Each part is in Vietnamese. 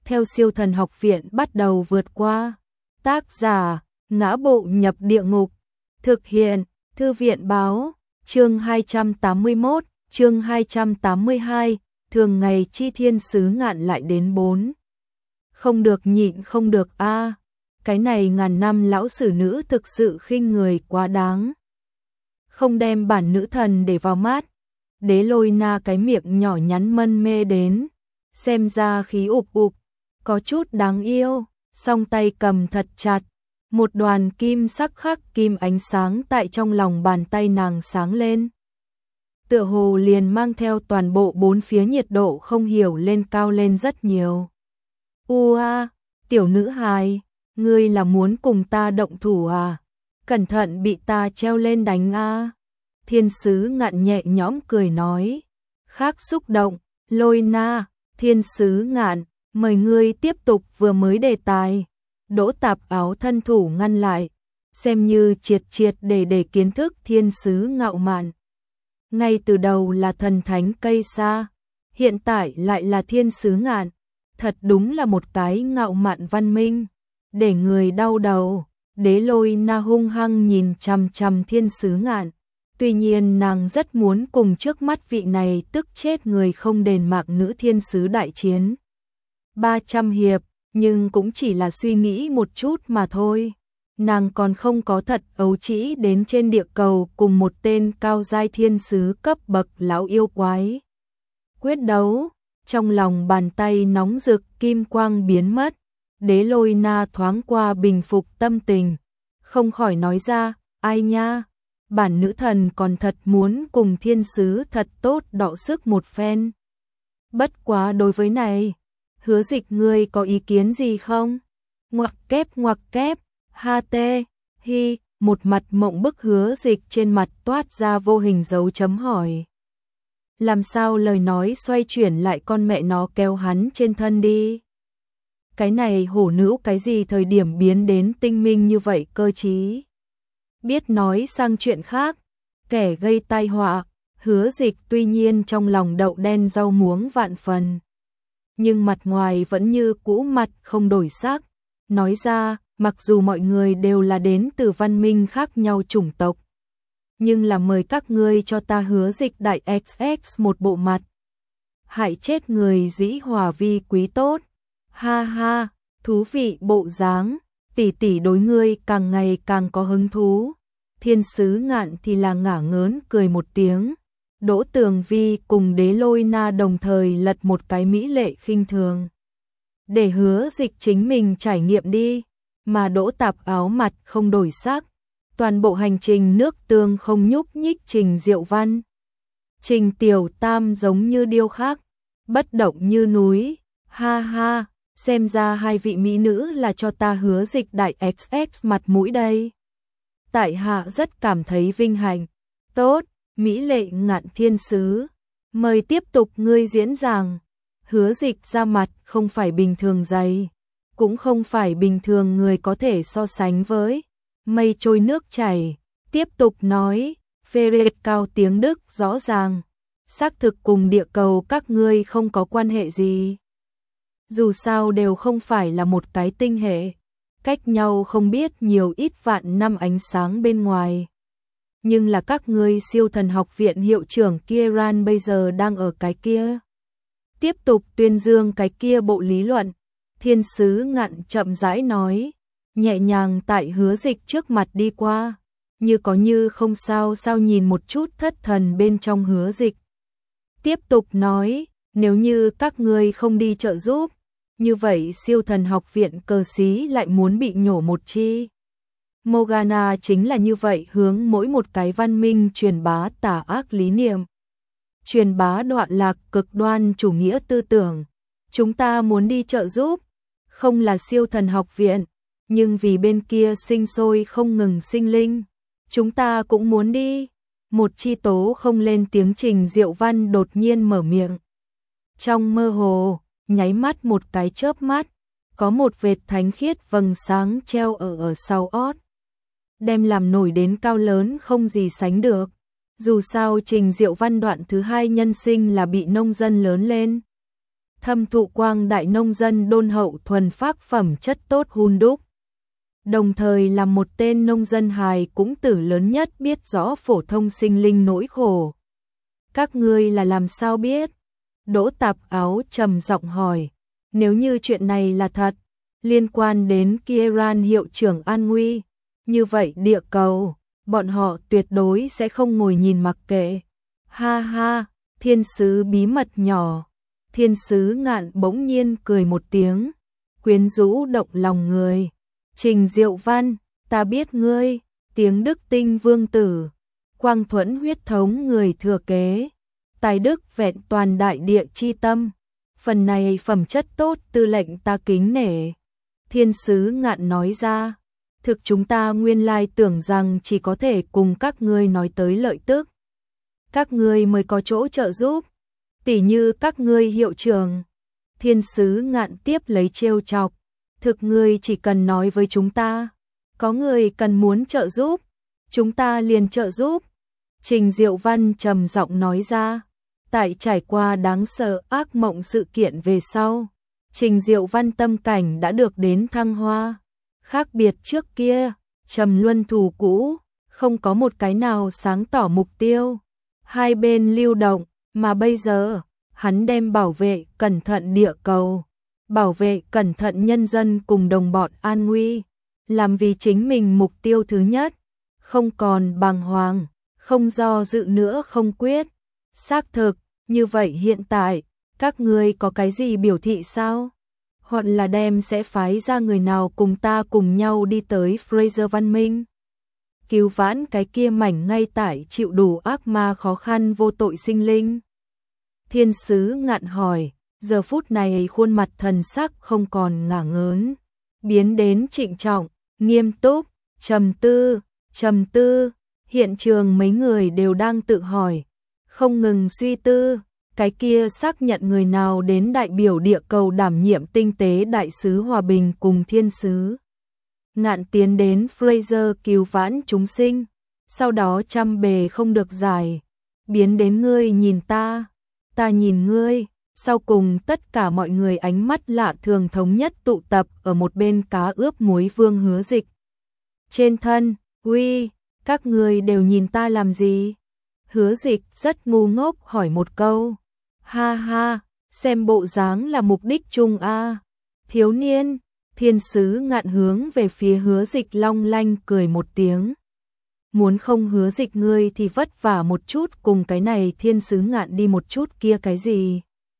theo Siêu Thần Học Viện bắt đầu vượt qua. Tác giả: Ngã Bộ Nhập Địa Ngục. Thực hiện: Thư viện báo. Chương 281, chương 282, thường ngày chi thiên sứ ngạn lại đến 4. Không được nhịn không được a. Cái này ngàn năm lão sử nữ thực sự khinh người quá đáng. Không đem bản nữ thần để vào mắt. Đế Lôi Na cái miệng nhỏ nhắn mân mê đến, xem ra khí ụp ụp, có chút đáng yêu, song tay cầm thật chặt, một đoàn kim sắc khắc kim ánh sáng tại trong lòng bàn tay nàng sáng lên. Tựa hồ liền mang theo toàn bộ bốn phía nhiệt độ không hiểu lên cao lên rất nhiều. Ua, tiểu nữ hài, ngươi là muốn cùng ta động thủ à? Cẩn thận bị ta treo lên đánh a. Thiên sứ ngạn nhẹ nhõm cười nói. Khác xúc động, Lôi Na, thiên sứ ngạn, mời ngươi tiếp tục vừa mới đề tài. Đỗ Tạp Áo thân thủ ngăn lại, xem như triệt để kiến thức thiên sứ ngạo mạn. Ngay từ đầu là thần thánh cây sa, hiện tại lại là thiên sứ ngạn, thật đúng là một cái ngạo mạn văn minh, để người đau đầu. Đế Lôi Na hung hăng nhìn chằm chằm thiên sứ ngạn. Tuy nhiên nàng rất muốn cùng trước mắt vị này tức chết người không đền mạng nữ thiên sứ đại chiến 300 hiệp, nhưng cũng chỉ là suy nghĩ một chút mà thôi. Nàng còn không có thật ấu trĩ đến trên địa cầu cùng một tên cao giai thiên sứ cấp bậc lão yêu quái quyết đấu. Trong lòng bàn tay nóng rực kim quang biến mất, Đế Lôi Na thoáng qua bình phục tâm tình, không khỏi nói ra, ai nha, bản nữ thần còn thật muốn cùng thiên sứ thật tốt đọ sức một phen. Bất quá đối với này, Hứa Dịch ngươi có ý kiến gì không? Ngoặc kép, ha tê, hi, một mặt mộng bức Hứa Dịch trên mặt toát ra vô hình dấu chấm hỏi. Làm sao lời nói xoay chuyển lại con mẹ nó kéo hắn trên thân đi? Cái này hổ nữ cái gì thời điểm biến đến tinh minh như vậy cơ chí? Biết nói sang chuyện khác, kẻ gây tai họa, Hứa Dịch tuy nhiên trong lòng đậu đen rau muống vạn phần, nhưng mặt ngoài vẫn như cũ mặt không đổi sắc, nói ra, mặc dù mọi người đều là đến từ văn minh khác nhau chủng tộc, nhưng là mời các ngươi cho ta Hứa Dịch đại XX một bộ mặt. Hại chết người dĩ hòa vi quý tốt. Ha ha, thú vị bộ dáng, tỷ tỷ đối ngươi càng ngày càng có hứng thú. Thiên sứ ngạn thì là ngả ngớn cười một tiếng. Đỗ Tường Vi cùng Đế Lôi Na đồng thời lật một cái mỹ lệ khinh thường. Để Hứa Dịch chính mình trải nghiệm đi, mà Đỗ Tạp Áo mặt không đổi sắc. Toàn bộ hành trình nước tương không nhúc nhích Trình Diệu Văn. Trình Tiểu Tam giống như điêu khắc, bất động như núi. Ha ha, xem ra hai vị mỹ nữ là cho ta Hứa Dịch đại XX mặt mũi đây. Tại hạ rất cảm thấy vinh hạnh. Tốt, mỹ lệ ngạn thiên sứ, mời tiếp tục ngươi diễn giảng. Hứa Dịch ra mặt không phải bình thường dày, cũng không phải bình thường người có thể so sánh với. Mây trôi nước chảy, tiếp tục nói, phê rê cao tiếng Đức rõ ràng, xác thực cùng địa cầu các ngươi không có quan hệ gì. Dù sao đều không phải là một cái tinh hệ, cách nhau không biết nhiều ít vạn năm ánh sáng bên ngoài. Nhưng là các ngươi Siêu Thần Học Viện hiệu trưởng Kieran bây giờ đang ở cái kia. Tiếp tục tuyên dương cái kia bộ lý luận, thiên sứ ngạn chậm rãi nói, nhẹ nhàng tại Hứa Dịch trước mặt đi qua, như có như không sao sao nhìn một chút thất thần bên trong Hứa Dịch. Tiếp tục nói, nếu như các ngươi không đi trợ giúp, như vậy Siêu Thần Học Viện cờ xí lại muốn bị nhổ một chi. Morgana chính là như vậy hướng mỗi một cái văn minh truyền bá tà ác lý niệm, truyền bá đoạn lạc cực đoan chủ nghĩa tư tưởng. Chúng ta muốn đi trợ giúp, không là Siêu Thần Học Viện, nhưng vì bên kia sinh sôi không ngừng sinh linh, chúng ta cũng muốn đi. Một chi tố không lên tiếng Trình Diệu Văn đột nhiên mở miệng. Trong mơ hồ, nháy mắt một cái chớp mắt, có một vệt thánh khiết vầng sáng treo ở sau ót, đem làm nổi đến cao lớn không gì sánh được. Dù sao Trình Diệu Văn đoạn thứ hai nhân sinh là bị nông dân lớn lên thâm thụ quang đại nông dân đôn hậu thuần phác phẩm chất tốt hun đúc. Đồng thời là một tên nông dân hài cũng tử lớn nhất biết rõ phổ thông sinh linh nỗi khổ. Các ngươi là làm sao biết? Đỗ Tạp Áo trầm giọng hỏi. Nếu như chuyện này là thật, liên quan đến Kieran hiệu trưởng an nguy, như vậy địa cầu, bọn họ tuyệt đối sẽ không ngồi nhìn mặc kệ. Ha ha, thiên sứ bí mật nhỏ. Thiên sứ Ngạn bỗng nhiên cười một tiếng, quyến rũ động lòng người. Trình Diệu Văn, ta biết ngươi, tiếng Đức Tinh vương tử, Quang Thuẫn huyết thống người thừa kế, tài đức vẹn toàn đại địa chi tâm. Phần này phẩm chất tốt tư lệnh ta kính nể. Thiên sứ Ngạn nói ra, thực chúng ta nguyên lai tưởng rằng chỉ có thể cùng các ngươi nói tới lợi tức. Các ngươi mới có chỗ trợ giúp, tỉ như các ngươi hiệu trưởng. Thiên sứ Ngạn tiếp lấy trêu chọc, thực ngươi chỉ cần nói với chúng ta, có người cần muốn trợ giúp, chúng ta liền trợ giúp. Trình Diệu Văn trầm giọng nói ra, tại trải qua đáng sợ ác mộng sự kiện về sau, Trình Diệu Văn tâm cảnh đã được đến thăng hoa. Khác biệt trước kia, trầm luân thù cũ, không có một cái nào sáng tỏ mục tiêu, hai bên lưu động, mà bây giờ, hắn đem bảo vệ cẩn thận địa cầu, bảo vệ cẩn thận nhân dân cùng đồng bọn an nguy, làm vì chính mình mục tiêu thứ nhất, không còn bàng hoàng, không do dự nữa không quyết. Xác thực, như vậy hiện tại, các ngươi có cái gì biểu thị sao? Hoặc là đem sẽ phái ra người nào cùng ta cùng nhau đi tới Fraser Văn Minh, cứu vãn cái kia mảnh ngay tại chịu đủ ác ma khó khăn vô tội sinh linh. Thiên sứ Ngạn hỏi, giờ phút này khuôn mặt thần sắc không còn ngả ngớn, biến đến trịnh trọng, nghiêm túc, trầm tư, hiện trường mấy người đều đang tự hỏi, không ngừng suy tư, cái kia xác nhận người nào đến đại biểu địa cầu đảm nhiệm tinh tế đại sứ hòa bình cùng thiên sứ. Ngạn tiến đến Fraser cứu vãn chúng sinh, sau đó trăm bề không được giải, biến đến ngươi nhìn ta nhìn ngươi, sau cùng tất cả mọi người ánh mắt lạ thường thống nhất tụ tập ở một bên cá ướp muối Vương Hứa Dịch. Trên thân, uy, các ngươi đều nhìn ta làm gì? Hứa Dịch rất ngu ngốc hỏi một câu. Ha ha, xem bộ dáng là mục đích chung a. Thiếu niên, thiên sứ Ngạn hướng về phía Hứa Dịch long lanh cười một tiếng. Muốn không Hứa Dịch ngươi thì vất vả một chút cùng cái này thiên sứ Ngạn đi một chút kia cái gì.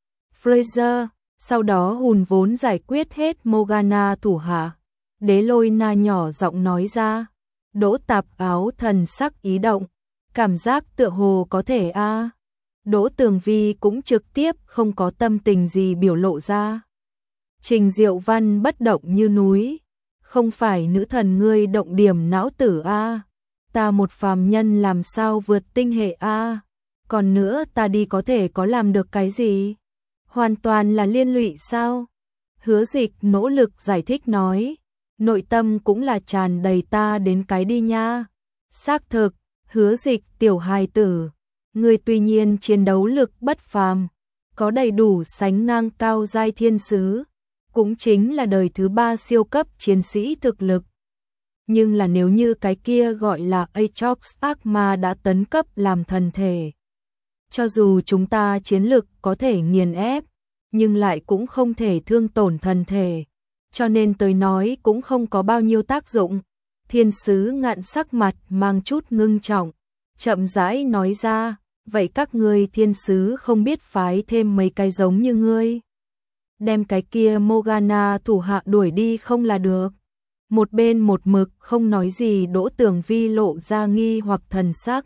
Fraser, sau đó hùn vốn giải quyết hết Morgana thủ hạ. Đế Lôi Na nhỏ giọng nói ra. Đỗ Tạp Áo thần sắc ý động, cảm giác tựa hồ có thể a. Đỗ Tường Vi cũng trực tiếp không có tâm tình gì biểu lộ ra. Trình Diệu Văn bất động như núi, không phải nữ thần ngươi động điểm não tử a. Ta một phàm nhân làm sao vượt tinh hệ a? Còn nữa ta đi có thể có làm được cái gì? Hoàn toàn là liên lụy sao? Hứa Dịch nỗ lực giải thích nói, nội tâm cũng là tràn đầy ta đến cái đi nha. Xác thực, Hứa Dịch tiểu hài tử, ngươi tuy nhiên chiến đấu lực bất phàm, có đầy đủ sánh ngang cao giai thiên sứ, cũng chính là đời thứ 3 siêu cấp chiến sĩ thực lực. Nhưng là nếu như cái kia gọi là Atrox ác ma đã tấn cấp làm thần thể, cho dù chúng ta chiến lực có thể nghiền ép, nhưng lại cũng không thể thương tổn thần thể, cho nên tới nói cũng không có bao nhiêu tác dụng. Thiên sứ Ngạn sắc mặt mang chút ngưng trọng, chậm rãi nói ra, vậy các ngươi thiên sứ không biết phái thêm mấy cái giống như ngươi, đem cái kia Morgana thủ hạ đuổi đi không là được. Một bên một mực không nói gì Đỗ Tường Vi lộ ra nghi hoặc thần sắc.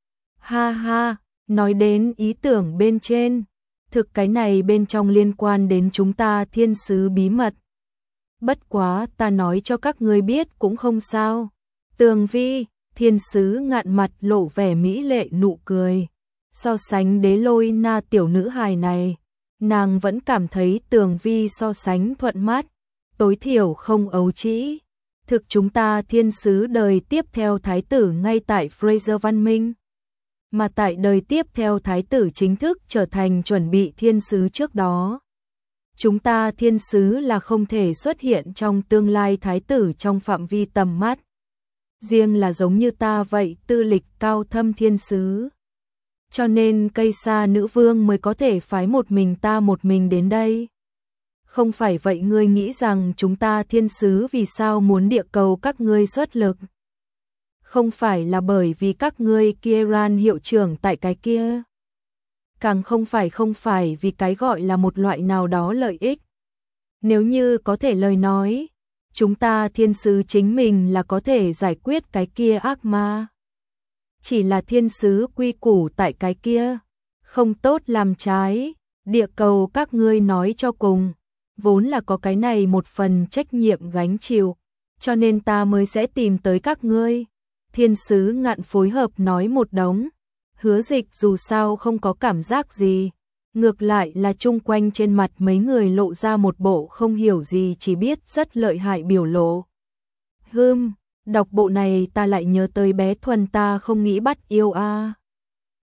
Ha ha, nói đến ý tưởng bên trên, thực cái này bên trong liên quan đến chúng ta thiên sứ bí mật. Bất quá ta nói cho các ngươi biết cũng không sao. Tường Vi, thiên sứ Ngạn mặt lộ vẻ mỹ lệ nụ cười. So sánh Đế Lôi Na tiểu nữ hài này, nàng vẫn cảm thấy Tường Vi so sánh thuận mắt, tối thiểu không ấu trĩ. Thực chúng ta thiên sứ đời tiếp theo thái tử ngay tại Fraser Văn Minh, mà tại đời tiếp theo thái tử chính thức trở thành chuẩn bị thiên sứ trước đó, chúng ta thiên sứ là không thể xuất hiện trong tương lai thái tử trong phạm vi tầm mắt. Riêng là giống như ta vậy, tư lịch cao thâm thiên sứ. Cho nên cây sa nữ vương mới có thể phái một mình đến đây. Không phải vậy ngươi nghĩ rằng chúng ta thiên sứ vì sao muốn địa cầu các ngươi xuất lực? Không phải là bởi vì các ngươi Kieran hiệu trưởng tại cái kia. Càng không phải vì cái gọi là một loại nào đó lợi ích. Nếu như có thể lời nói, chúng ta thiên sứ chính mình là có thể giải quyết cái kia ác ma. Chỉ là thiên sứ quy củ tại cái kia, không tốt làm trái, địa cầu các ngươi nói cho cùng, vốn là có cái này một phần trách nhiệm gánh chịu, cho nên ta mới sẽ tìm tới các ngươi. Thiên sứ Ngạn phối hợp nói một đống, Hứa Dịch dù sao không có cảm giác gì, ngược lại là chung quanh trên mặt mấy người lộ ra một bộ không hiểu gì chỉ biết rất lợi hại biểu lộ. Đọc bộ này ta lại nhớ tới bé Thuần ta không nghĩ bắt yêu a.